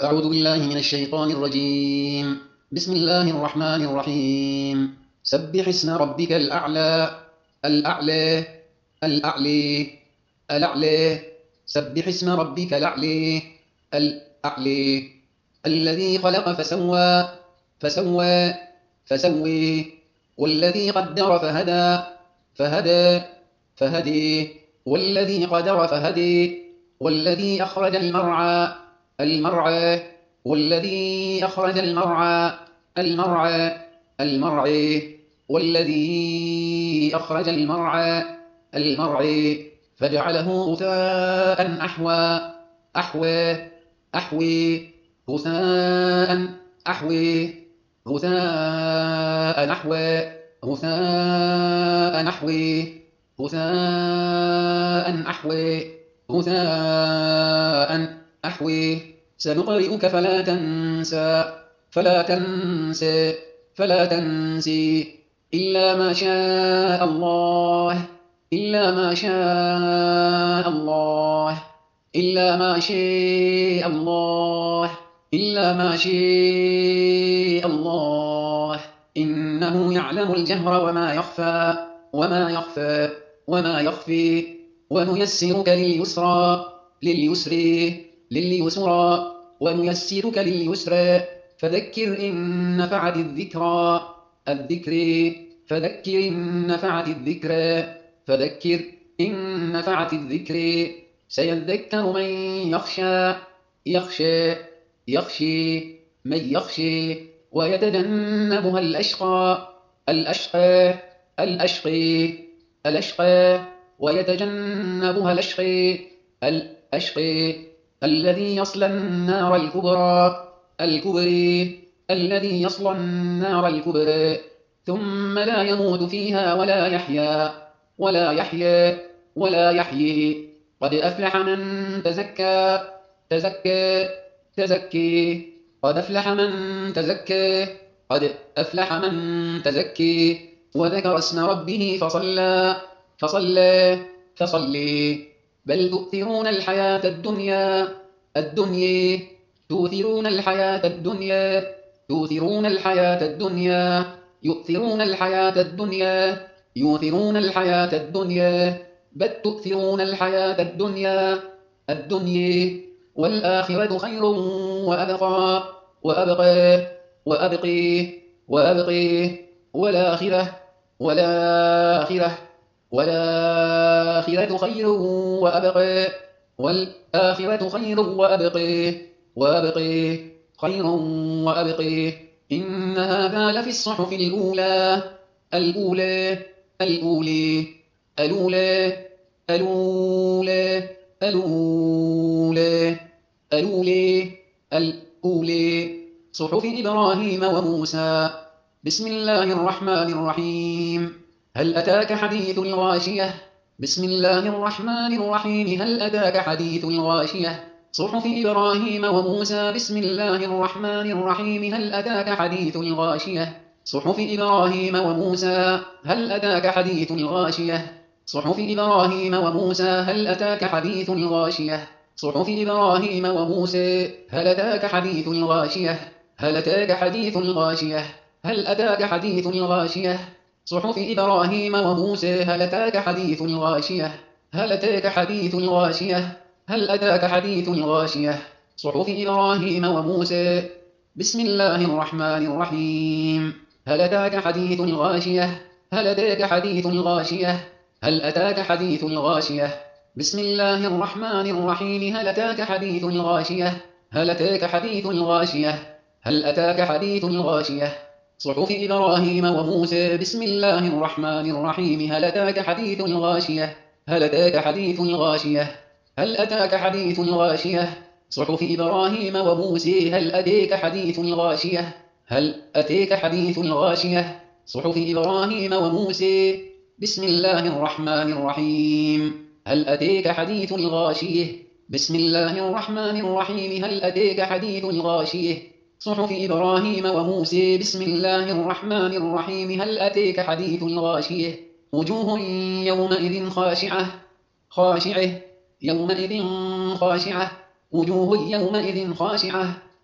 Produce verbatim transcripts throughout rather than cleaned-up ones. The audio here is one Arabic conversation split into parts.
أعوذ بالله من الشيطان الرجيم. بسم الله الرحمن الرحيم. سبح اسم ربك الأعلى. الأعلى الأعلى الأعلى. سبح اسم ربك الأعلى. الأعلى. الذي خلق فسوى فسوى فسوي. والذي قدر فهدى فهدى فهدي. والذي قدر فهدي. والذي أخرج المرعى المرعى. والذي أخرج المرعى المرعى المرعى. والذي أخرج المرعى المرعى فجعله غثاء أحوى أحوى أحوي. غثاء أحوي. غثاء أحوى. غثاء أحوي. غثاء أحوي. غثاء أحوي. سنقرئك فلا تنسى فلا تنسى فلا تنسي إلا ما شاء الله إلا ما شاء الله إلا ما شاء الله إلا ما شاء الله. إنه يعلم الجهر وما يخفى وما يخفى وما يخفي. ونيسرك لليسرى لليسر لليسرى. ونيسرك لليسرى فذكر إن نفعت الذكرى الذكر. فذكر إن نفعت الذكرى فذكر إن نفعت الذكر. سيذكر من يخشى يخشى يخشي من يخشي. ويتجنبها الأشقى الأشقى الأشقي الأشقى. ويتجنبها الأشقي الأشقي الذي يصلى النار الكبرى الكبرى. الذي يصلى النار الكبرى ثم لا يموت فيها ولا يحيا ولا يحيا ولا يحيي. قد أفلح من تزكى تزكى تزكي. قد أفلح من تزكى قد أفلح من تزكي. وذكر اسم ربه فصلى فصلى فصلي. بل تؤثرون الحياة الدنيا الدنيا. تؤثرون الحياة الدنيا تؤثرون الحياة الدنيا. يؤثرون الحياة الدنيا يؤثرون الحياة الدنيا. بل تؤثرون الحياة الدنيا الدنيا. والآخرة خير وأبقى وأبقى وأبقي وأبقي. والآخرة والآخرة والآخرة خير وأبقى. والآخرة خير وأبقى وأبقي خير وأبقي. إن هذا لفي الصحف الأولى الأولى الأولى الأولى الأولى الأولى الأولى الأولى. صحف إبراهيم وموسى. بسم الله الرحمن الرحيم. هل أتاك حديث الغاشية. بسم الله الرحمن الرحيم. هل أتاك حديث الغاشية. صحف إبراهيم وموسى. بسم الله الرحمن الرحيم. هل أتاك حديث الغاشية. صحف إبراهيم وموسى. هل أتاك حديث الغاشية. صحف إبراهيم وموسى. هل أتاك حديث الغاشية. صحف إبراهيم وموسى. هل أتاك حديث الغاشية. هل أتاك حديث الغاشية. هل أتاك حديث الغاشية. صحف إبراهيم وموسى. هل أتاك حديث الغاشية. هل أتاك حديث الغاشية. هل أتاك حديث الغاشية. صحف إبراهيم وموسى. بسم الله الرحمن الرحيم. هل أتاك حديث الغاشية. هل أتاك حديث الغاشية. هل أتاك حديث الغاشية. بسم الله الرحمن الرحيم. هل أتاك حديث الغاشية. هل أتاك حديث الغاشية. هل أتاك حديث الغاشية. صحف إبراهيم وموسى. بسم الله الرحمن الرحيم. هل أتاك حديث الغاشية. هل أتاك حديث الغاشية. هل أتاك حديث الغاشية. صحف إبراهيم وموسى. هل أتاك حديث الغاشية. هل أتاك حديث الغاشية. صحف إبراهيم وموسى. بسم الله الرحمن الرحيم. هل أتاك حديث الغاشية. بسم الله الرحمن الرحيم. هل أتاك حديث الغاشية. صحف إبراهيم وموسى. بسم الله الرحمن الرحيم. هل أتاك حديث الغاشية. وجوه يومئذ خاشعة خاشعة يومئذ خاشعة. وجوه يومئذ خاشعة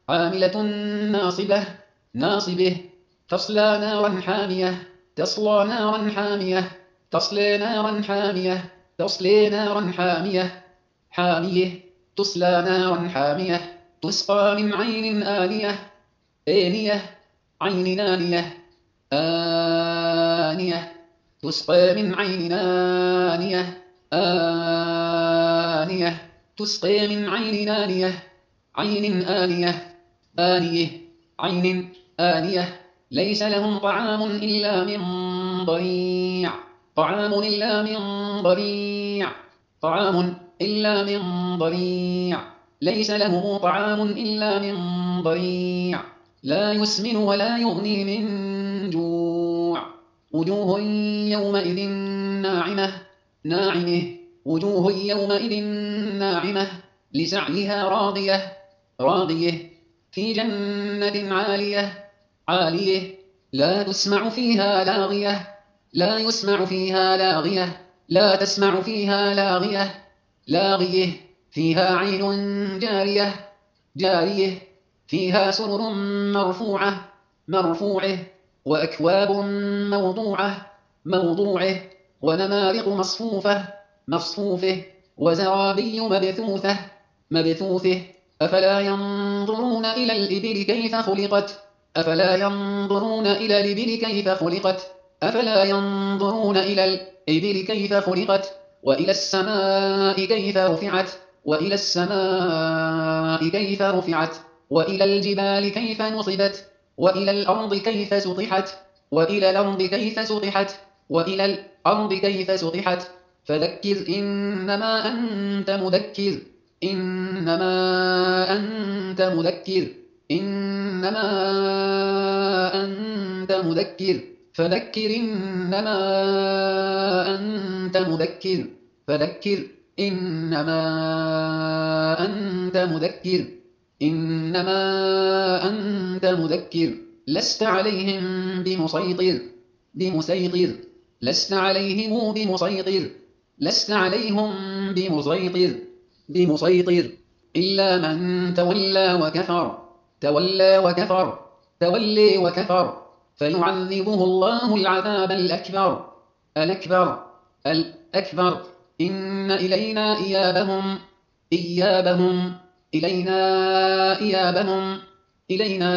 عاملة ناصبة ناصبه تصلى نارا حامية تصلى نارا حامية تصلي نارا حامية تصلي نارا حامية حامية تصلى نارا حامية تسقى من عين آنية آنية عين آنية آنية تسقى من عين آنية آنية تسقى من عين آنية عين آنية آنية عين آنية ليس لهم طعام إلا من ضريع طعام إلا من ضريع طعام إلا من ضريع ليس له طعام إلا من ضريع لا يسمن ولا يغني من جوع وجوه يومئذ ناعمة ناعمة وجوه يومئذ ناعمة لسعيها راضية راضية في جنة عالية عالية لا تسمع فيها لاغية لا يسمع فيها لاغية لا تسمع فيها لاغية لاغية فيها عين جارية جارية فيها سرر مرفوعة مرفوعة وأكواب موضوعة موضوعة ونمارق مصفوفة مصفوفة وزرابي مبثوثة مبثوثة أفلا ينظرون إلى الإبل كيف خلقت أفلا ينظرون إلى الإبل كيف خلقت أفلا ينظرون إلى الإبل كيف خلقت وإلى السماء كيف رفعت وإلى السماء كيف رفعت وإلى الجبال كيف نصبت وإلى الأرض كيف سطحت وإلى الأرض كيف سطحت وإلى الأرض كيف سطحت فذكر إنما أنت مذكر إنما أنت مذكر إنما أنت مذكر فذكر إنما أنت مذكر فذكر إنما أنت مذكر إنما أنت مذكر لست عليهم بمسيطر بمسيطر لست عليهم بمسيطر لست عليهم بمسيطر بمسيطر إلا من تولى وكفر تولى وكفر تولي وكفر فيعذبه الله العذاب الأكبر الأكبر الأكبر إن إلينا إيابهم إيابهم إلينا إيابهم إلينا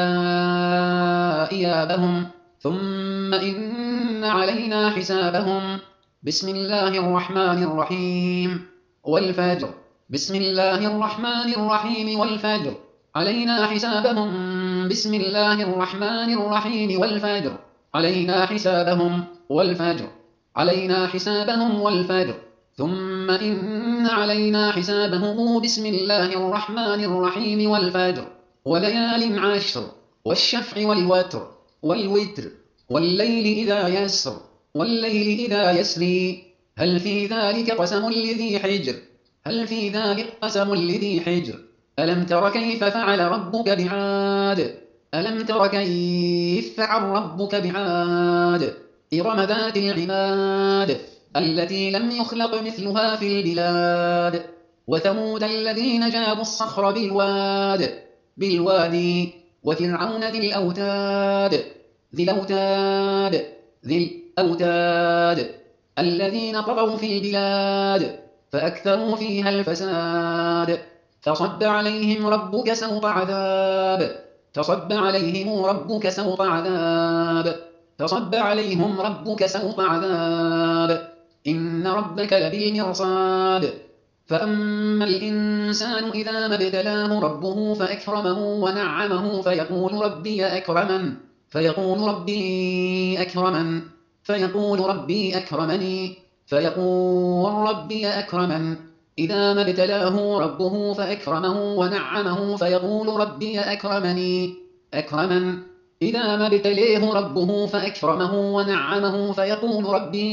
إيابهم ثم إن علينا حسابهم بسم الله الرحمن الرحيم والفجر بسم الله الرحمن الرحيم والفجر علينا حسابهم بسم الله الرحمن الرحيم والفجر علينا حسابهم والفجر علينا حسابهم والفجر ثم إن علينا حسابهم بسم الله الرحمن الرحيم والفجر وليال عشر والشفع والوتر والوتر والليل إذا يسر والليل إذا يسري هل في ذلك قسم لذي حجر هل في ذلك قسم لذي حجر ألم تر كيف فعل ربك بعاد ألم تر كيف فعل ربك بعاد إرم ذات العماد التي لم يخلق مثلها في البلاد وثمود الذين جابوا الصخر بالواد بالوادي وفرعون ذي الأوتاد ذي الأوتاد ذي الأوتاد الذين طغوا في البلاد فأكثروا فيها الفساد فصب عليهم ربك سوط عذاب فصب عليهم ربك سوط عذاب فصب عليهم ربك سوط عذاب إن ربك لبالمرصاد فأما الإنسان إذا ما ابتلاه ربه فأكرمه ونعمه فيقول ربي أكرمن فيقول ربي أكرمن فيقول ربي أكرمني فيقول ربي أكرمن إذا ما ابتلاه ربه فأكرمه ونعمه فيقول ربي أكرمني أكرمن إذا ما ابتليه ربه فأكرمه ونعمه فيقول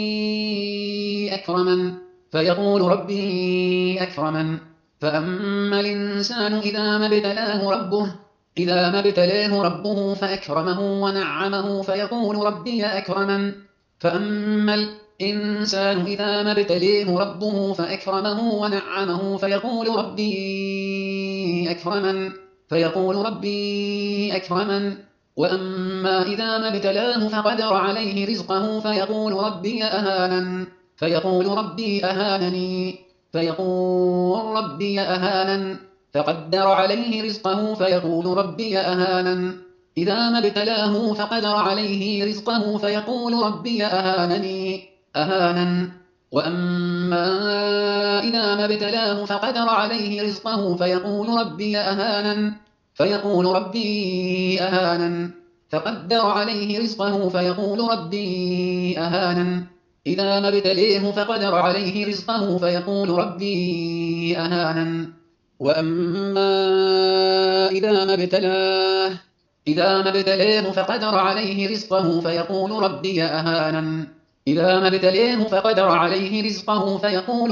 ربي أكرمن فيقول ربي أكرمن فأما الإنسان إذا ما ابتلاه ربه إذا ما ابتلاه ربه فأكرمه ونعمه فيقول ربي أكرمن فأما الإنسان إذا ما ابتليه ربه فأكرمه ونعمه فيقول ربي أكرمن فيقول ربي أكرمن. وأما إذا ما ابتلاه فقدر عليه رزقه فيقول ربي أهانن. فيقول ربي أهانني. فيقول ربي أهانن. فقدر عليه رزقه فيقول ربي أهانن. إذا ما ابتلاه فقدر عليه رزقه فيقول ربي أهانني أهانن. وأما إذا ما ابتلاه فقدر عليه رزقه فيقول ربي أهانن. فيقول ربي أهانن. فقدر عليه رزقه فيقول ربي أهانن. إذا ما ابتليه فقدر عليه رزقه فيقول ربي أهانن. وأما إذا ما ابتلاه إذا ما ابتليه فقدر عليه رزقه فيقول ربي أهانن. إذا ما ابتليه فقدر عليه رزقه فيقول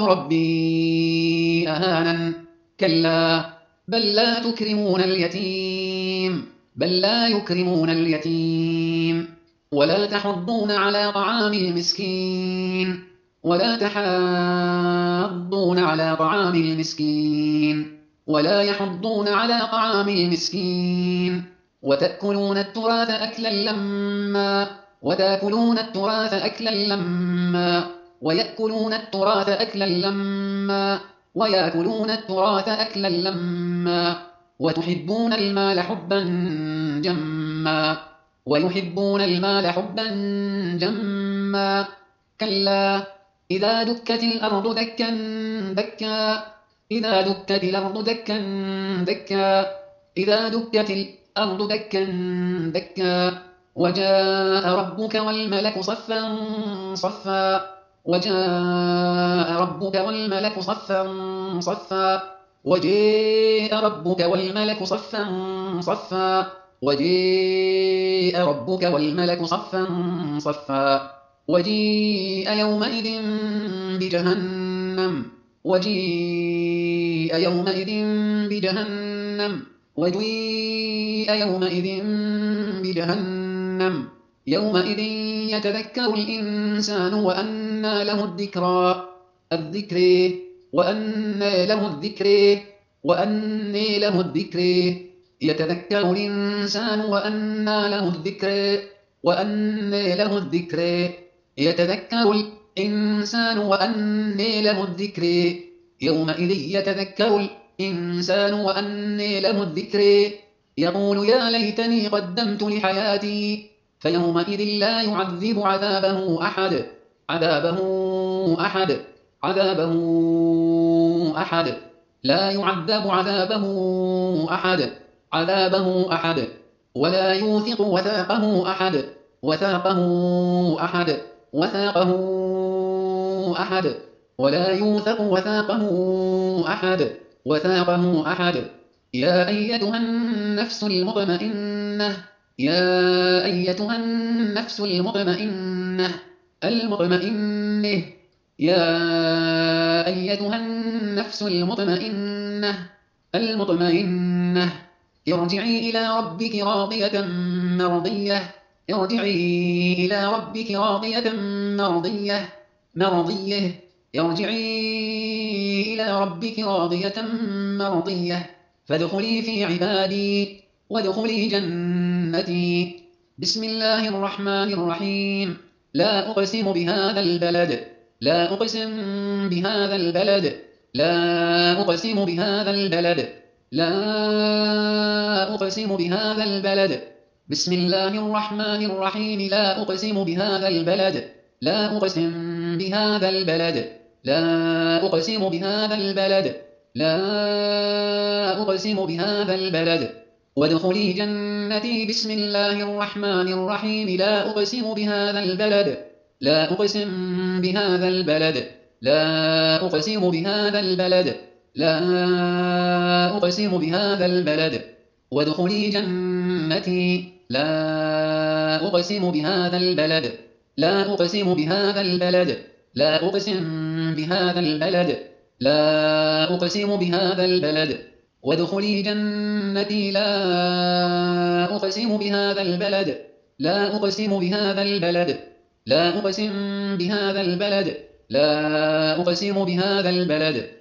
ربي أهانن. كلا بل لا تكرمون اليتيم بل لا يكرمون اليتيم ولا تحضون على طعام المسكين ولا تحاضون على طعام المسكين ولا يحضون على طعام المسكين وتأكلون التراث أكلا لما وتأكلون التراث أكلا لما ويأكلون التراث أكلا لما ويأكلون التراث أكلا لما وتحبون المال حبا جما ويحبون المال حبا جما كلا إذا دكت الأرض دكا دكا إذا دكت الأرض دكا دكا إذا دكت الأرض دكا دكا وجاء ربك والملك صفا صفا وجاء ربك والملك صفا صفا وجاء ربك والملك صفا صفا وجاء ربك والملك صفا صفا وجيء يومئذ بجهنم وجيء يومئذ بجهنم وجيء يومئذ بجهنم يومئذ يتذكر الإنسان وأنى له الذكرى الذكر وأنى له الذكر وأنى له الذكر يتذكر الإنسان وأنى له الذكر وأنى له الذكر يتذكر الإنسان وأنى له الذكر يومئذ يتذكر الإنسان وأنى له الذكر يقول يا ليتني قدمت لحياتي فيومئذ لا يعذب عذابه أحد عذابه أحد عذابه أحد لا يعذب عذابه أحد عذابه أحد ولا يوثق وثاقه أحد وثاقه أحد وثاقه أحد ولا يوثق وثاقه أحد وثاقه أحد يا أيتها النفس المطمئنة يا أيتها النفس المطمئنة المطمئنة يا أيتها النفس المطمئنة المطمئنة ارجعي إلى ربك راضية مرضية ارجعي إلى ربك راضية مرضية مرضية ارجعي إلى ربك راضية مرضية فادخلي في عبادي وادخلي جنتي بسم الله الرحمن الرحيم لا أقسم بهذا البلد لا أقسم بهذا البلد لا أقسم بهذا البلد لا أقسم بهذا البلد بسم الله الرحمن الرحيم لا أقسم بهذا البلد لا أقسم بهذا البلد لا أقسم بهذا البلد لا أقسم بهذا البلد وادخلي جنتي بسم الله الرحمن الرحيم لا أقسم بهذا البلد لا أقسم بهذا البلد لا أقسم بهذا البلد لا أقسم بهذا البلد وادخلي جنتي لا أقسم بهذا البلد لا أقسم بهذا البلد لا أقسم بهذا البلد لا أقسم بهذا البلد وادخلي جنتي لا أقسم بهذا البلد لا أقسم بهذا البلد لا أقسم بهذا البلد لا أقسم بهذا البلد